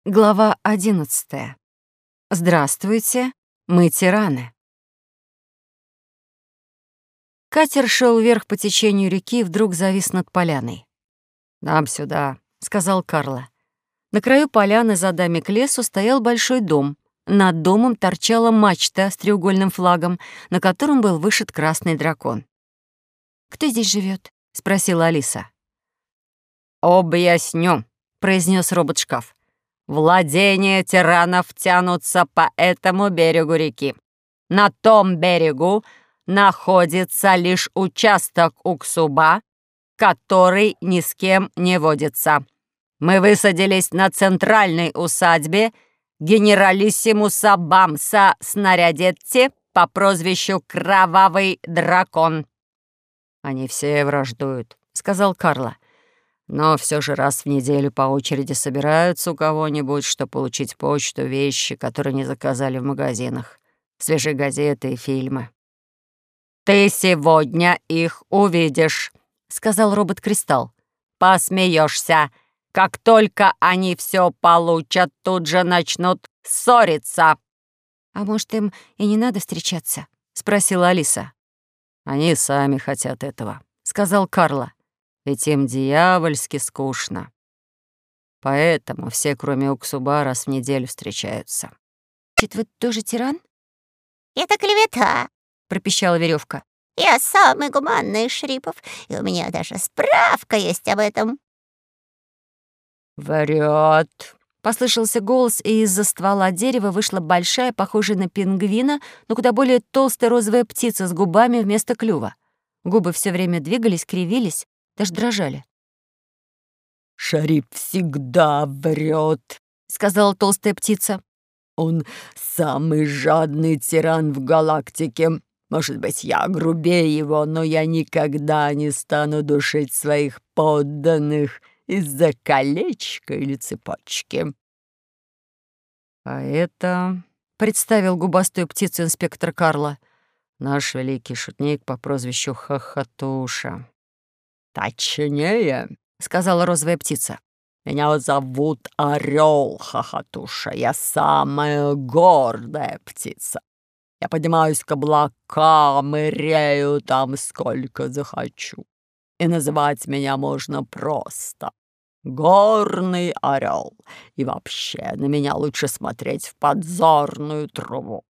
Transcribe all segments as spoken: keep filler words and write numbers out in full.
Глава одиннадцатая. Здравствуйте, мы тираны. Катер шел вверх по течению реки и вдруг завис над поляной. «Нам сюда», — сказал Карло. На краю поляны за дами к лесу стоял большой дом. Над домом торчала мачта с треугольным флагом, на котором был вышит красный дракон. «Кто здесь живет? спросила Алиса. «Объясню», — произнес робот-шкаф. «Владения тиранов тянутся по этому берегу реки. На том берегу находится лишь участок Уксуба, который ни с кем не водится. Мы высадились на центральной усадьбе генералиссимуса Бамса Снарядетти по прозвищу Кровавый Дракон». «Они все враждуют», — сказал Карло. «Но все же раз в неделю по очереди собираются у кого-нибудь, чтобы получить почту, вещи, которые не заказали в магазинах, свежие газеты и фильмы». «Ты сегодня их увидишь», — сказал робот-кристалл. «Посмеешься. Как только они все получат, тут же начнут ссориться». «А может, им и не надо встречаться?» — спросила Алиса. «Они сами хотят этого», — сказал Карло. «Ведь им дьявольски скучно. Поэтому все, кроме Уксуба, раз в неделю встречаются». «Значит, вы тоже тиран?» «Это клевета», — пропищала веревка. «Я самый гуманный из шрипов, и у меня даже справка есть об этом». «Врет», — послышался голос, и из-за ствола дерева вышла большая, похожая на пингвина, но куда более толстая розовая птица с губами вместо клюва. Губы все время двигались, кривились, даже дрожали. «Шарип всегда врет», — сказала толстая птица. «Он самый жадный тиран в галактике. Может быть, я грубее его, но я никогда не стану душить своих подданных из-за колечка или цепочки». «А это...» — представил губастую птицу инспектор Карло. «Наш великий шутник по прозвищу Хохотуша». «Точнее», — сказала розовая птица. «меня зовут Орел Хохотуша. Я самая гордая птица. Я поднимаюсь к облакам и рею там сколько захочу. И называть меня можно просто Горный Орел. И вообще на меня лучше смотреть в подзорную трубу».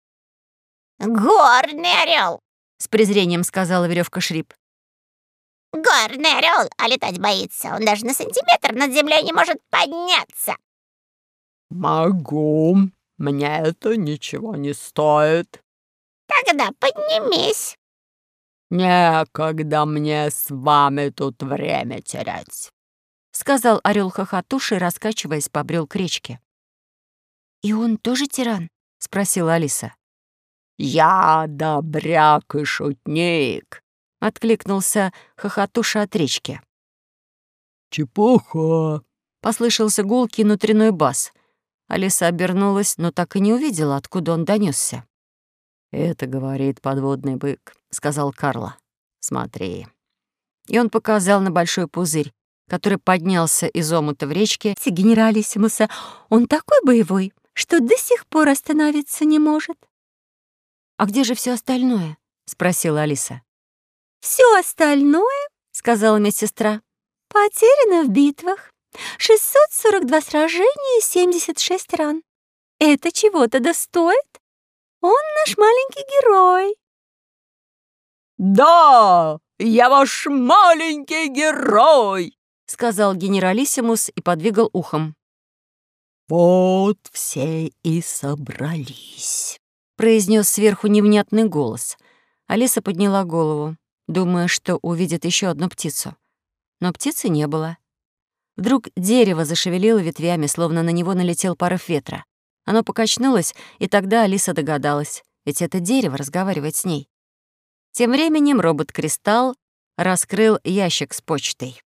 «Горный орел», — с презрением сказала веревка Шрип. «Горный орел, а летать боится. Он даже на сантиметр над землей не может подняться». «Могу. Мне это ничего не стоит». «Тогда поднимись». «Некогда мне с вами тут время терять», — сказал орел Хохотуша и, раскачиваясь, побрел к речке. «И он тоже тиран?» — спросила Алиса. «Я добряк и шутник», — откликнулся Хохотуша от речки. «Чепуха», — послышался гулкий внутренной бас. Алиса обернулась, но так и не увидела, откуда он донесся. «Это говорит подводный бык», — сказал Карло. «Смотри». И он показал на большой пузырь, который поднялся из омута в речке генералиссимуса. Он такой боевой, что до сих пор остановиться не может. «А где же все остальное?» — спросила Алиса. «Все остальное, — сказала медсестра, — потеряно в битвах. шестьсот сорок два сражения и семьдесят шесть ран. Это чего-то да стоит? Он наш маленький герой». «Да, я ваш маленький герой», — сказал генералиссимус и подвигал ухом. «Вот все и собрались», — произнес сверху невнятный голос. Алиса подняла голову, думая, что увидит еще одну птицу. Но птицы не было. Вдруг дерево зашевелило ветвями, словно на него налетел порыв ветра. Оно покачнулось, и тогда Алиса догадалась, ведь это дерево разговаривает с ней. Тем временем робот-кристалл раскрыл ящик с почтой.